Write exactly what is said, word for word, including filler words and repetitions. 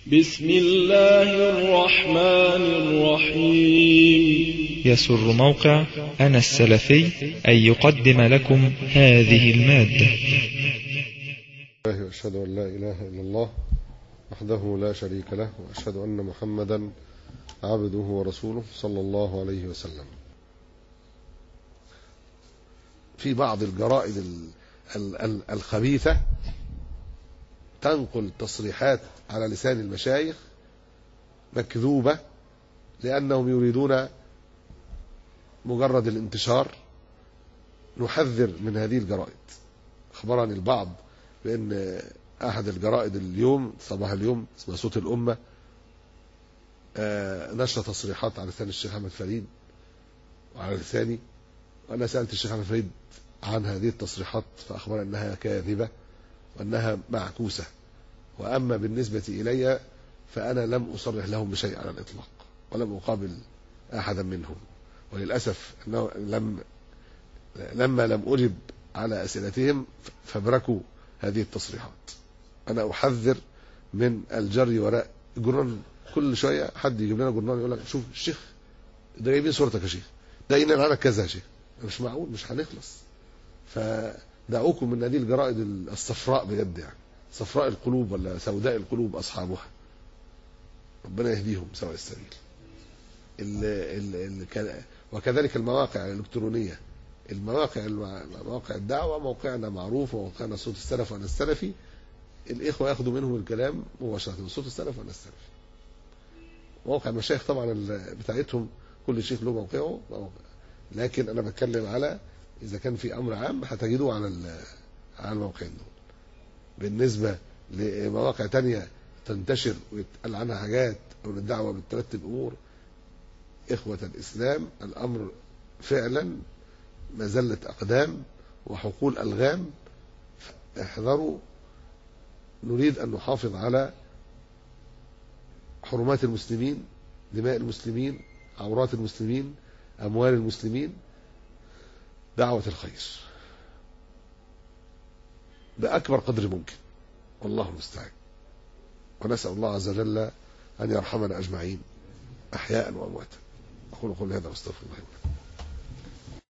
بسم الله الرحمن الرحيم. يسر موقع أنا السلفي أن يقدم لكم هذه المادة. وأشهد أن لا إله إلا الله وحده لا شريك له، وأشهد أن محمدا عبده ورسوله صلى الله عليه وسلم. في بعض الجرائد الخبيثة تنقل تصريحات على لسان المشايخ مكذوبة لأنهم يريدون مجرد الانتشار. نحذر من هذه الجرائد. أخبرني البعض بأن أحد الجرائد اليوم صباح اليوم اسمها صوت الأمة نشر تصريحات على لسان الشيخ أحمد فريد وعلى لساني، وأنا سألت الشيخ أحمد فريد عن هذه التصريحات فأخبر أنها كاذبة وأنها معكوسة. وأما بالنسبة إلي فأنا لم أصرح لهم بشيء على الإطلاق ولم أقابل أحدا منهم، وللأسف أنه لم لما لم أجب على أسئلتهم فبركوا هذه التصريحات. أنا أحذر من الجري وراء جران. كل شوية حد يجيب لنا جرنان يقول لك شوف الشيخ ده جايبين صورتك يا شيخ، ده قلنا عنك كذا يا شيخ. مش معقول، مش هنخلص. فدعوكم من هذه الجرائد الصفراء بجد، يعني صفراء القلوب ولا سوداء القلوب أصحابها، ربنا يهديهم سواء السبيل. ال ال ال وكذلك المواقع الإلكترونية، المواقع مواقع الدعوة، موقعنا معروف وموقعنا صوت السلف وأنا السلفي. الإخوة يأخذوا منهم الكلام مباشرة، صوت السلف وأنا السلفي. موقع المشايخ طبعا بتاعتهم كل شيخ له موقعه، لكن أنا بتكلم على إذا كان في أمر عام هتجدوه على على الموقعين دول. بالنسبة لمواقع تانية تنتشر ويتقال عنها حاجات أو الدعوة بترتب أمور، إخوة الإسلام الأمر فعلا مزلة أقدام وحقول ألغام. احذروا. نريد أن نحافظ على حرمات المسلمين، دماء المسلمين، عورات المسلمين، أموال المسلمين، دعوة الخير بأكبر قدر ممكن، والله المستعان. ونسأل الله عز وجل أن يرحمنا أجمعين أحياء وأمواتا. أقول قولي هذا واستغفر الله.